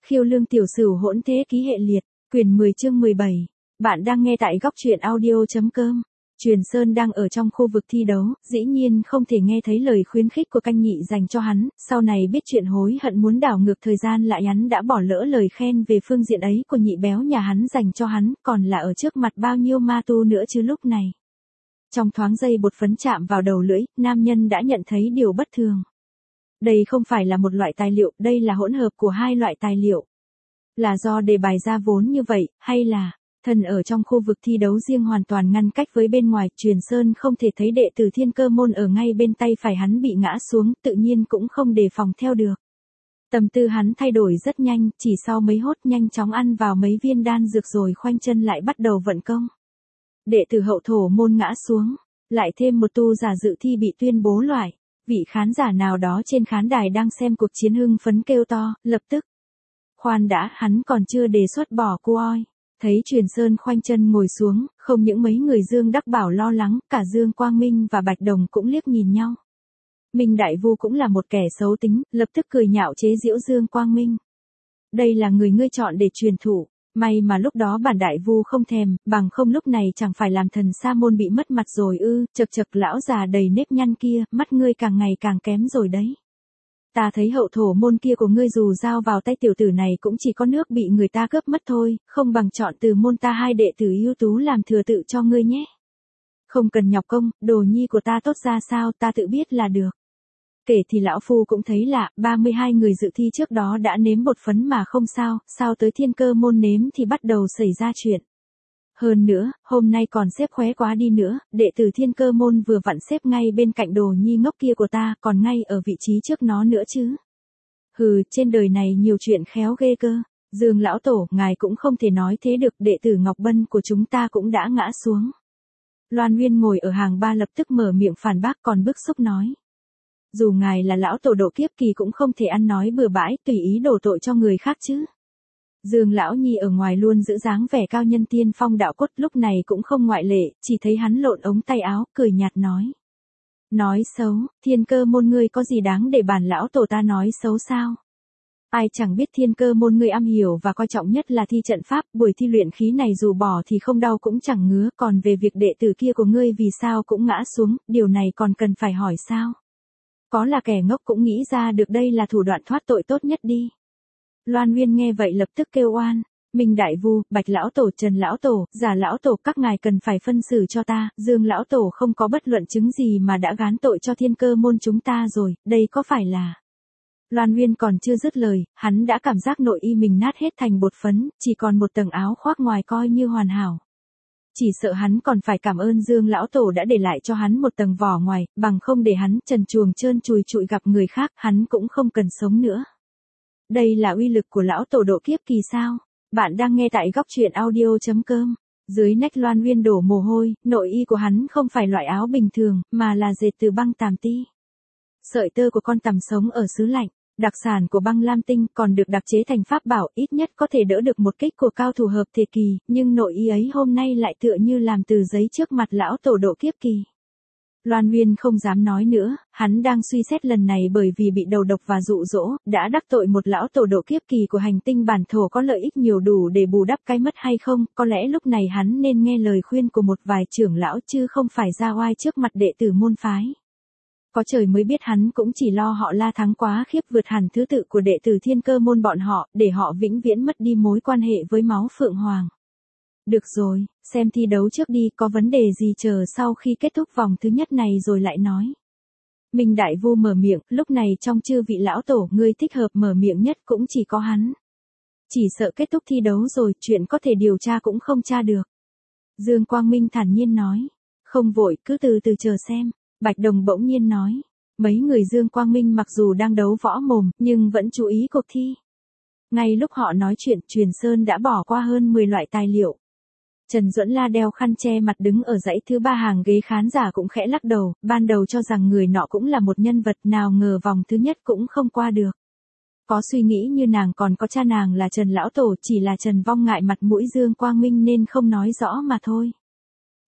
Khiêu lương tiểu sửu hỗn thế ký hệ liệt, quyển 10 chương 17. Bạn đang nghe tại góc truyện audio.com. Truyền Sơn đang ở trong khu vực thi đấu, dĩ nhiên không thể nghe thấy lời khuyến khích của canh nhị dành cho hắn, sau này biết chuyện hối hận muốn đảo ngược thời gian lại hắn đã bỏ lỡ lời khen về phương diện ấy của nhị béo nhà hắn dành cho hắn, còn là ở trước mặt bao nhiêu ma tu nữa chứ lúc này. Trong thoáng giây bột phấn chạm vào đầu lưỡi, nam nhân đã nhận thấy điều bất thường. Đây không phải là một loại tài liệu, đây là hỗn hợp của hai loại tài liệu. Là do đề bài ra vốn như vậy, hay là thần ở trong khu vực thi đấu riêng hoàn toàn ngăn cách với bên ngoài, Truyền Sơn không thể thấy đệ tử Thiên Cơ môn ở ngay bên tay phải hắn bị ngã xuống, tự nhiên cũng không đề phòng theo được. Tâm tư hắn thay đổi rất nhanh, chỉ sau mấy hốt nhanh chóng ăn vào mấy viên đan dược rồi khoanh chân lại bắt đầu vận công. Đệ tử Hậu Thổ môn ngã xuống, lại thêm một tu giả dự thi bị tuyên bố loại. Vị khán giả nào đó trên khán đài đang xem cuộc chiến hưng phấn kêu to, lập tức. Khoan đã, hắn còn chưa đề xuất bỏ cô oi. Thấy Truyền Sơn khoanh chân ngồi xuống, không những mấy người Dương Đắc Bảo lo lắng, cả Dương Quang Minh và Bạch Đồng cũng liếc nhìn nhau. Minh Đại Vu cũng là một kẻ xấu tính, lập tức cười nhạo chế giễu Dương Quang Minh. Đây là người ngươi chọn để truyền thụ. May mà lúc đó bản Đại Vu không thèm, bằng không lúc này chẳng phải làm thần sa môn bị mất mặt rồi ư, chật chật lão già đầy nếp nhăn kia, mắt ngươi càng ngày càng kém rồi đấy. Ta thấy Hậu Thổ môn kia của ngươi dù giao vào tay tiểu tử này cũng chỉ có nước bị người ta cướp mất thôi, không bằng chọn từ môn ta hai đệ tử ưu tú làm thừa tự cho ngươi nhé. Không cần nhọc công, đồ nhi của ta tốt ra sao ta tự biết là được. Kể thì lão phu cũng thấy lạ, 32 người dự thi trước đó đã nếm bột phấn mà không sao, sao tới Thiên Cơ môn nếm thì bắt đầu xảy ra chuyện. Hơn nữa, hôm nay còn xếp khóe quá đi nữa, đệ tử Thiên Cơ môn vừa vặn xếp ngay bên cạnh đồ nhi ngốc kia của ta, còn ngay ở vị trí trước nó nữa chứ. Hừ, trên đời này nhiều chuyện khéo ghê cơ. Dương lão tổ, ngài cũng không thể nói thế được, đệ tử Ngọc Bân của chúng ta cũng đã ngã xuống. Loan Nguyên ngồi ở hàng ba lập tức mở miệng phản bác còn bức xúc nói. Dù ngài là lão tổ độ kiếp kỳ cũng không thể ăn nói bừa bãi, tùy ý đổ tội cho người khác chứ. Dương lão nhi ở ngoài luôn giữ dáng vẻ cao nhân tiên phong đạo cốt, lúc này cũng không ngoại lệ, chỉ thấy hắn lộn ống tay áo, cười nhạt nói. Nói xấu, Thiên Cơ môn ngươi có gì đáng để bản lão tổ ta nói xấu sao? Ai chẳng biết Thiên Cơ môn ngươi am hiểu và coi trọng nhất là thi trận pháp, buổi thi luyện khí này dù bỏ thì không đau cũng chẳng ngứa, còn về việc đệ tử kia của ngươi vì sao cũng ngã xuống, điều này còn cần phải hỏi sao? Có là kẻ ngốc cũng nghĩ ra được đây là thủ đoạn thoát tội tốt nhất đi. Loan Nguyên nghe vậy lập tức kêu oan. Minh Đại Vu, Bạch lão tổ, Trần lão tổ, Giả lão tổ, các ngài cần phải phân xử cho ta. Dương lão tổ không có bất luận chứng gì mà đã gán tội cho Thiên Cơ môn chúng ta rồi, đây có phải là... Loan Nguyên còn chưa dứt lời, hắn đã cảm giác nội y mình nát hết thành bột phấn, chỉ còn một tầng áo khoác ngoài coi như hoàn hảo. Chỉ sợ hắn còn phải cảm ơn Dương lão tổ đã để lại cho hắn một tầng vỏ ngoài, bằng không để hắn trần truồng trơn trùi trụi gặp người khác, hắn cũng không cần sống nữa. Đây là uy lực của lão tổ độ kiếp kỳ sao? Bạn đang nghe tại góc truyện audio.com. Dưới nách Loan Nguyên đổ mồ hôi, nội y của hắn không phải loại áo bình thường, mà là dệt từ băng tàm ti. Sợi tơ của con tằm sống ở xứ lạnh, đặc sản của băng lam tinh còn được đặc chế thành pháp bảo, ít nhất có thể đỡ được một kích của cao thủ hợp thể kỳ, nhưng nội y ấy hôm nay lại tựa như làm từ giấy trước mặt lão tổ độ kiếp kỳ. Loan Nguyên không dám nói nữa, hắn đang suy xét lần này bởi vì bị đầu độc và dụ dỗ, đã đắc tội một lão tổ độ kiếp kỳ của hành tinh bản thổ có lợi ích nhiều đủ để bù đắp cái mất hay không, có lẽ lúc này hắn nên nghe lời khuyên của một vài trưởng lão chứ không phải ra oai trước mặt đệ tử môn phái. Có trời mới biết hắn cũng chỉ lo họ La Thắng quá khiếp vượt hẳn thứ tự của đệ tử Thiên Cơ môn bọn họ, để họ vĩnh viễn mất đi mối quan hệ với máu Phượng Hoàng. Được rồi, xem thi đấu trước đi, có vấn đề gì chờ sau khi kết thúc vòng thứ nhất này rồi lại nói. Minh Đại Vu mở miệng, lúc này trong chư vị lão tổ, người thích hợp mở miệng nhất cũng chỉ có hắn. Chỉ sợ kết thúc thi đấu rồi, chuyện có thể điều tra cũng không tra được. Dương Quang Minh thản nhiên nói. Không vội, cứ từ từ chờ xem. Bạch Đồng bỗng nhiên nói. Mấy người Dương Quang Minh mặc dù đang đấu võ mồm, nhưng vẫn chú ý cuộc thi. Ngay lúc họ nói chuyện, Truyền Sơn đã bỏ qua hơn 10 loại tài liệu. Trần Duẫn La đeo khăn che mặt đứng ở dãy thứ 3 hàng ghế khán giả cũng khẽ lắc đầu, ban đầu cho rằng người nọ cũng là một nhân vật, nào ngờ vòng thứ nhất cũng không qua được. Có suy nghĩ như nàng còn có cha nàng là Trần lão tổ, chỉ là Trần Vong ngại mặt mũi Dương Quang Minh nên không nói rõ mà thôi.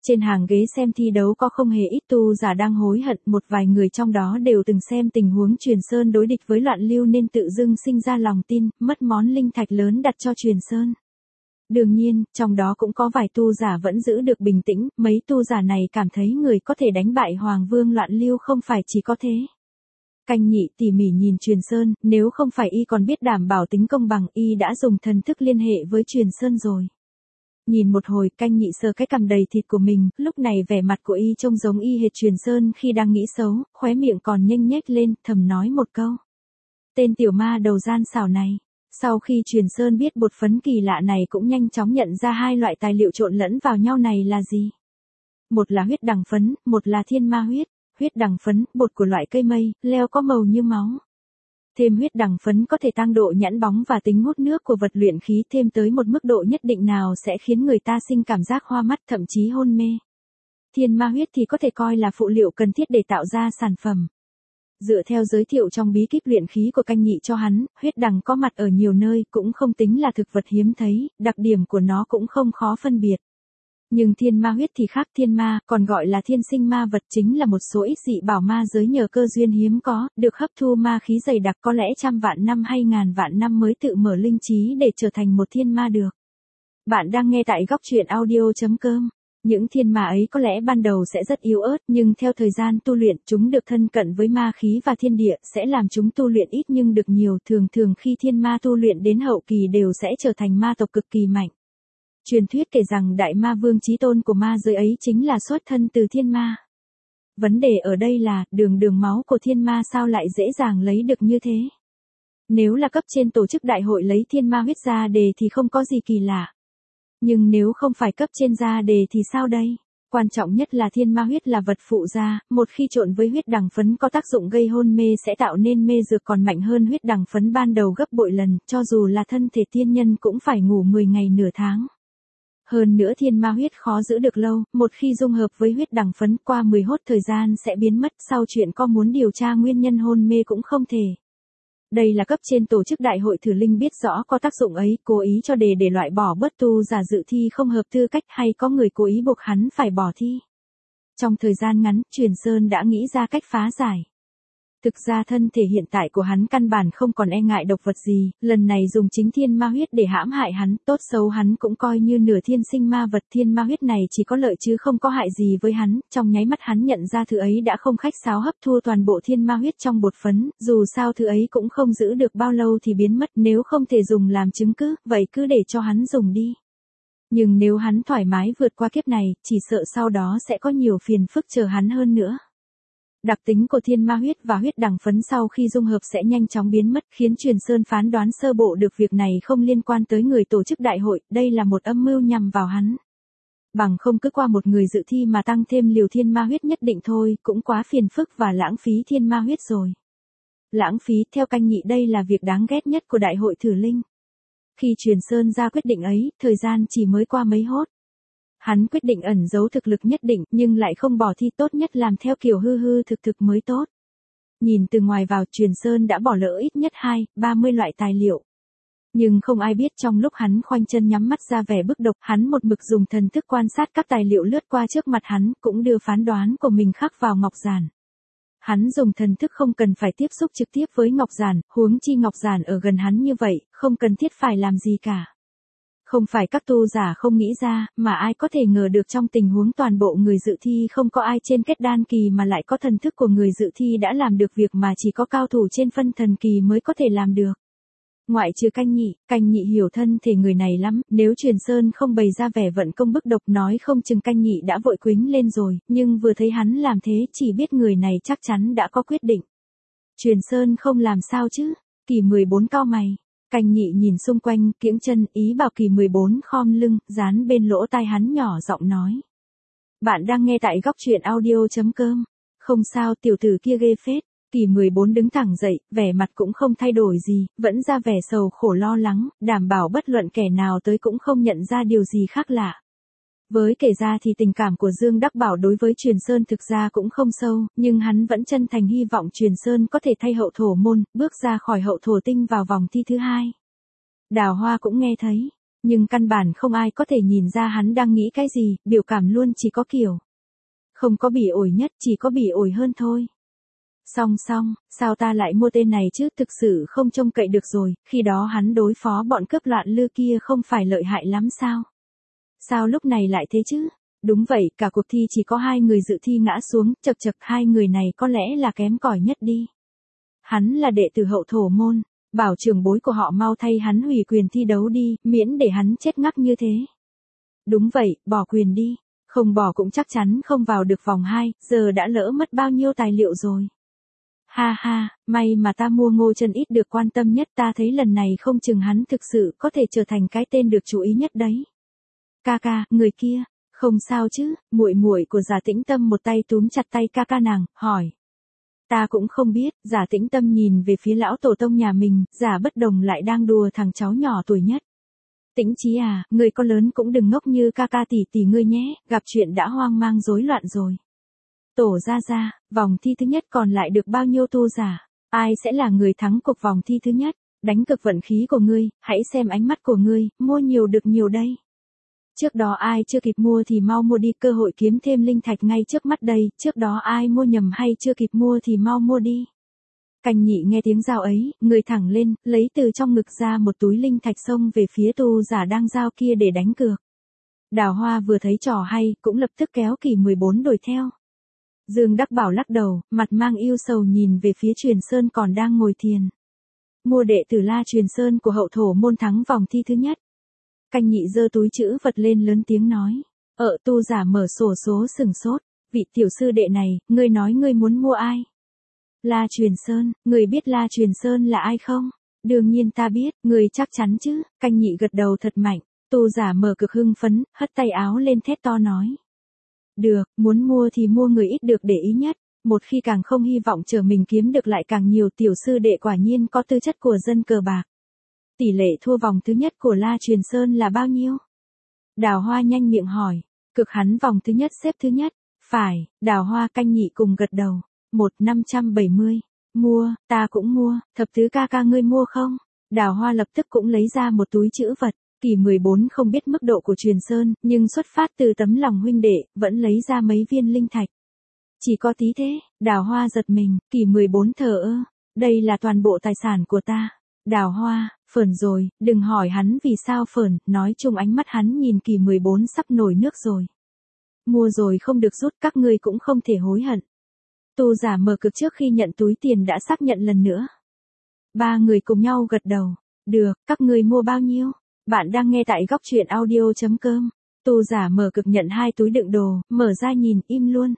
Trên hàng ghế xem thi đấu có không hề ít tu giả đang hối hận, một vài người trong đó đều từng xem tình huống Truyền Sơn đối địch với Loạn Lưu nên tự dưng sinh ra lòng tin, mất món linh thạch lớn đặt cho Truyền Sơn. Đương nhiên, trong đó cũng có vài tu giả vẫn giữ được bình tĩnh, mấy tu giả này cảm thấy người có thể đánh bại Hoàng Vương Loạn Lưu không phải chỉ có thế. Canh Nhị tỉ mỉ nhìn Truyền Sơn, nếu không phải y còn biết đảm bảo tính công bằng, y đã dùng thần thức liên hệ với Truyền Sơn rồi. Nhìn một hồi, Canh Nhị sờ cái cằm đầy thịt của mình, lúc này vẻ mặt của y trông giống y hệt Truyền Sơn khi đang nghĩ xấu, khóe miệng còn nhếch nhếch lên, thầm nói một câu. Tên tiểu ma đầu gian xảo này. Sau khi Truyền Sơn biết bột phấn kỳ lạ này cũng nhanh chóng nhận ra hai loại tài liệu trộn lẫn vào nhau này là gì. Một là huyết đằng phấn, một là thiên ma huyết. Huyết đằng phấn, bột của loại cây mây, leo có màu như máu. Thêm huyết đằng phấn có thể tăng độ nhẵn bóng và tính hút nước của vật luyện khí thêm tới một mức độ nhất định nào sẽ khiến người ta sinh cảm giác hoa mắt thậm chí hôn mê. Thiên ma huyết thì có thể coi là phụ liệu cần thiết để tạo ra sản phẩm. Dựa theo giới thiệu trong bí kíp luyện khí của Canh Nhị cho hắn, huyết đằng có mặt ở nhiều nơi cũng không tính là thực vật hiếm thấy, đặc điểm của nó cũng không khó phân biệt. Nhưng thiên ma huyết thì khác, thiên ma, còn gọi là thiên sinh ma vật chính là một số ít dị bảo ma giới nhờ cơ duyên hiếm có, được hấp thu ma khí dày đặc có lẽ trăm vạn năm hay ngàn vạn năm mới tự mở linh trí để trở thành một thiên ma được. Bạn đang nghe tại góc truyện audio.com. Những thiên ma ấy có lẽ ban đầu sẽ rất yếu ớt nhưng theo thời gian tu luyện chúng được thân cận với ma khí và thiên địa sẽ làm chúng tu luyện ít nhưng được nhiều, thường khi thiên ma tu luyện đến hậu kỳ đều sẽ trở thành ma tộc cực kỳ mạnh. Truyền thuyết kể rằng đại ma vương chí tôn của ma giới ấy chính là xuất thân từ thiên ma. Vấn đề ở đây là, đường máu của thiên ma sao lại dễ dàng lấy được như thế? Nếu là cấp trên tổ chức đại hội lấy thiên ma huyết ra đề thì không có gì kỳ lạ. Nhưng nếu không phải cấp trên ra đề thì sao đây? Quan trọng nhất là thiên ma huyết là vật phụ gia, một khi trộn với huyết đằng phấn có tác dụng gây hôn mê sẽ tạo nên mê dược còn mạnh hơn huyết đằng phấn ban đầu gấp bội lần, cho dù là thân thể tiên nhân cũng phải ngủ 10 ngày nửa tháng. Hơn nữa thiên ma huyết khó giữ được lâu, một khi dung hợp với huyết đằng phấn qua 10 hốt thời gian sẽ biến mất, sau chuyện có muốn điều tra nguyên nhân hôn mê cũng không thể. Đây là cấp trên tổ chức đại hội thử linh biết rõ có tác dụng ấy, cố ý cho để loại bỏ bớt tu giả dự thi không hợp tư cách hay có người cố ý buộc hắn phải bỏ thi. Trong thời gian ngắn, Truyền Sơn đã nghĩ ra cách phá giải. Thực ra thân thể hiện tại của hắn căn bản không còn e ngại độc vật gì, lần này dùng chính thiên ma huyết để hãm hại hắn, tốt xấu hắn cũng coi như nửa thiên sinh ma vật, thiên ma huyết này chỉ có lợi chứ không có hại gì với hắn, trong nháy mắt hắn nhận ra thứ ấy đã không khách sáo hấp thu toàn bộ thiên ma huyết trong bột phấn, dù sao thứ ấy cũng không giữ được bao lâu thì biến mất, nếu không thể dùng làm chứng cứ, vậy cứ để cho hắn dùng đi. Nhưng nếu hắn thoải mái vượt qua kiếp này, chỉ sợ sau đó sẽ có nhiều phiền phức chờ hắn hơn nữa. Đặc tính của thiên ma huyết và huyết đằng phấn sau khi dung hợp sẽ nhanh chóng biến mất, khiến Truyền Sơn phán đoán sơ bộ được việc này không liên quan tới người tổ chức đại hội, đây là một âm mưu nhằm vào hắn. Bằng không cứ qua một người dự thi mà tăng thêm liều thiên ma huyết nhất định thôi, cũng quá phiền phức và lãng phí thiên ma huyết rồi. Lãng phí, theo Canh Nhị đây là việc đáng ghét nhất của đại hội thử linh. Khi Truyền Sơn ra quyết định ấy, thời gian chỉ mới qua mấy hốt. Hắn quyết định ẩn giấu thực lực nhất định nhưng lại không bỏ thi, tốt nhất làm theo kiểu hư thực mới tốt. Nhìn từ ngoài vào, Truyền Sơn đã bỏ lỡ ít nhất 20-30 loại tài liệu. Nhưng không ai biết trong lúc hắn khoanh chân nhắm mắt ra vẻ bức độc, hắn một mực dùng thần thức quan sát các tài liệu lướt qua trước mặt hắn, cũng đưa phán đoán của mình khắc vào ngọc giản. Hắn dùng thần thức không cần phải tiếp xúc trực tiếp với ngọc giản, huống chi ngọc giản ở gần hắn như vậy, không cần thiết phải làm gì cả. Không phải các tu giả không nghĩ ra, mà ai có thể ngờ được trong tình huống toàn bộ người dự thi không có ai trên kết đan kỳ mà lại có thần thức của người dự thi đã làm được việc mà chỉ có cao thủ trên phân thần kỳ mới có thể làm được. Ngoại trừ Canh Nhị hiểu thân thể người này lắm, nếu Truyền Sơn không bày ra vẻ vận công bức độc nói không chừng Canh Nhị đã vội quýnh lên rồi, nhưng vừa thấy hắn làm thế chỉ biết người này chắc chắn đã có quyết định. Truyền Sơn không làm sao chứ, Kỳ 14 cau mày. Canh Nhị nhìn xung quanh, kiễng chân, ý bảo Kỳ 14 khom lưng, dán bên lỗ tai hắn nhỏ giọng nói. Bạn đang nghe tại góc truyện audio.com. Không sao, tiểu tử kia ghê phết. Kỳ 14 đứng thẳng dậy, vẻ mặt cũng không thay đổi gì, vẫn ra vẻ sầu khổ lo lắng, đảm bảo bất luận kẻ nào tới cũng không nhận ra điều gì khác lạ. Với kể ra thì tình cảm của Dương Đắc Bảo đối với Truyền Sơn thực ra cũng không sâu, nhưng hắn vẫn chân thành hy vọng Truyền Sơn có thể thay hậu thổ môn, bước ra khỏi hậu thổ tinh vào vòng thi thứ 2. Đào Hoa cũng nghe thấy. Nhưng căn bản không ai có thể nhìn ra hắn đang nghĩ cái gì, biểu cảm luôn chỉ có kiểu. Không có bỉ ổi nhất, chỉ có bỉ ổi hơn thôi. Song, sao ta lại mua tên này chứ, thực sự không trông cậy được rồi, khi đó hắn đối phó bọn cướp loạn lư kia không phải lợi hại lắm sao? Sao lúc này lại thế chứ? Đúng vậy, cả cuộc thi chỉ có 2 người dự thi ngã xuống, chật 2 người này có lẽ là kém cỏi nhất đi. Hắn là đệ tử hậu thổ môn, bảo trưởng bối của họ mau thay hắn hủy quyền thi đấu đi, miễn để hắn chết ngắc như thế. Đúng vậy, bỏ quyền đi, không bỏ cũng chắc chắn không vào được vòng 2, giờ đã lỡ mất bao nhiêu tài liệu rồi. Ha ha, may mà ta mua Ngô Chân ít được quan tâm nhất, ta thấy lần này không chừng hắn thực sự có thể trở thành cái tên được chú ý nhất đấy. Ca ca, người kia, không sao chứ? Muội muội của Giả Tĩnh Tâm một tay túm chặt tay ca ca nàng, hỏi. Ta cũng không biết, Giả Tĩnh Tâm nhìn về phía lão tổ tông nhà mình, Giả Bất Đồng lại đang đùa thằng cháu nhỏ tuổi nhất. Tĩnh Chí à, người con lớn cũng đừng ngốc như ca ca tỷ tỷ ngươi nhé, gặp chuyện đã hoang mang rối loạn rồi. Tổ ra, vòng thi thứ nhất còn lại được bao nhiêu tu giả? Ai sẽ là người thắng cuộc vòng thi thứ nhất? Đánh cực vận khí của ngươi, hãy xem ánh mắt của ngươi, mua nhiều được nhiều đây. Trước đó ai chưa kịp mua thì mau mua đi, cơ hội kiếm thêm linh thạch ngay trước mắt đây, trước đó ai mua nhầm hay chưa kịp mua thì mau mua đi. Canh Nhị nghe tiếng giao ấy, người thẳng lên, lấy từ trong ngực ra một túi linh thạch xông về phía tu giả đang giao kia để đánh cược. Đào Hoa vừa thấy trò hay, cũng lập tức kéo Kỳ 14 đuổi theo. Dương Đắc Bảo lắc đầu, mặt mang yêu sầu nhìn về phía Truyền Sơn còn đang ngồi thiền. Mua đệ tử La Truyền Sơn của hậu thổ môn thắng vòng thi thứ nhất. Canh Nhị giơ túi chữ vật lên lớn tiếng nói. Tu giả mở sổ số sừng sốt. Vị tiểu sư đệ này, ngươi nói ngươi muốn mua ai? La Truyền Sơn, người biết La Truyền Sơn là ai không? Đương nhiên ta biết, người chắc chắn chứ. Canh Nhị gật đầu thật mạnh. Tu giả mở cực hưng phấn, hất tay áo lên thét to nói. Được, muốn mua thì mua người ít được để ý nhất. Một khi càng không hy vọng chờ mình kiếm được lại càng nhiều, tiểu sư đệ quả nhiên có tư chất của dân cờ bạc. Tỷ lệ thua vòng thứ nhất của La Truyền Sơn là bao nhiêu? Đào Hoa nhanh miệng hỏi. Cực hắn vòng thứ nhất xếp thứ nhất. Phải, Đào Hoa Canh Nhị cùng gật đầu. 1.570. Mua, ta cũng mua, thập tứ ca ca ngươi mua không? Đào Hoa lập tức cũng lấy ra một túi chữ vật. Kỳ 14 không biết mức độ của Truyền Sơn, nhưng xuất phát từ tấm lòng huynh đệ, vẫn lấy ra mấy viên linh thạch. Chỉ có tí thế, Đào Hoa giật mình, Kỳ 14 thờ ơ. Đây là toàn bộ tài sản của ta. Đào Hoa, phởn rồi, đừng hỏi hắn vì sao phởn, nói chung ánh mắt hắn nhìn Kỳ 14 sắp nổi nước rồi. Mua rồi không được rút, các ngươi cũng không thể hối hận. Tu giả mở cực trước khi nhận túi tiền đã xác nhận lần nữa. 3 người cùng nhau gật đầu. Được, các ngươi mua bao nhiêu? Bạn đang nghe tại góc truyện audio.com. Tu giả mở cực nhận 2 túi đựng đồ, mở ra nhìn, im luôn.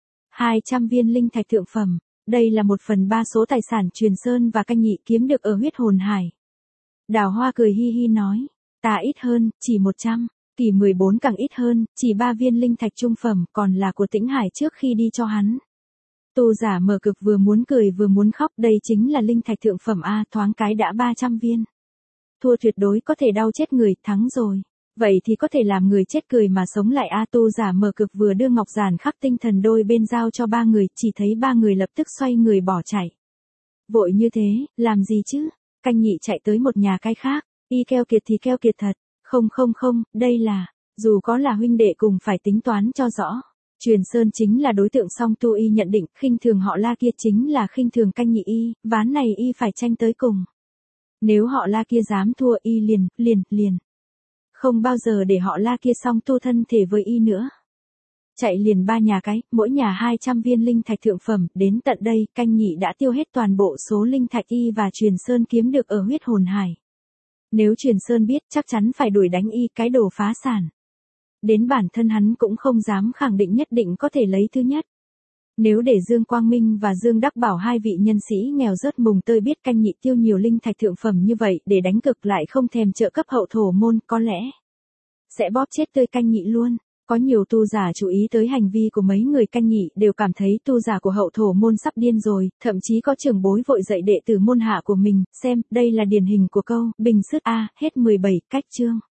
200 viên linh thạch thượng phẩm. Đây là 1/3 số tài sản Truyền Sơn và Canh Nhị kiếm được ở huyết hồn hải. Đào Hoa cười hi hi nói. Ta ít hơn, chỉ 100. Kỳ 14 càng ít hơn, chỉ 3 viên linh thạch trung phẩm, còn là của Tĩnh Hải trước khi đi cho hắn. Tu giả mở cực vừa muốn cười vừa muốn khóc, đây chính là linh thạch thượng phẩm A, thoáng cái đã 300 viên. Thua tuyệt đối có thể đau chết người, thắng rồi. Vậy thì có thể làm người chết cười mà sống lại A. Tu giả mở cực vừa đưa ngọc giản khắc tinh thần đôi bên giao cho 3 người, chỉ thấy 3 người lập tức xoay người bỏ chạy. Vội như thế, làm gì chứ? Canh Nhị chạy tới một nhà cái khác, y keo kiệt thì keo kiệt thật. Không, đây là, dù có là huynh đệ cùng phải tính toán cho rõ. Truyền Sơn chính là đối tượng, song tu y nhận định, khinh thường họ La kia chính là khinh thường Canh Nhị y, ván này y phải tranh tới cùng. Nếu họ La kia dám thua y liền. Không bao giờ để họ La kia song tu thân thể với y nữa. Chạy liền 3 nhà cái, mỗi nhà 200 viên linh thạch thượng phẩm, đến tận đây, Canh Nhị đã tiêu hết toàn bộ số linh thạch y và Truyền Sơn kiếm được ở huyết hồn hải. Nếu Truyền Sơn biết chắc chắn phải đuổi đánh y, cái đồ phá sản. Đến bản thân hắn cũng không dám khẳng định nhất định có thể lấy thứ nhất. Nếu để Dương Quang Minh và Dương Đắc Bảo, 2 vị nhân sĩ nghèo rớt mùng tơi biết Canh Nhị tiêu nhiều linh thạch thượng phẩm như vậy để đánh cực lại không thèm trợ cấp hậu thổ môn, có lẽ sẽ bóp chết tươi Canh Nhị luôn. Có nhiều tu giả chú ý tới hành vi của mấy người Canh Nhị đều cảm thấy tu giả của hậu thổ môn sắp điên rồi, thậm chí có trưởng bối vội dạy đệ tử môn hạ của mình, xem, đây là điển hình của câu, bình sứt A, hết 17, cách chương.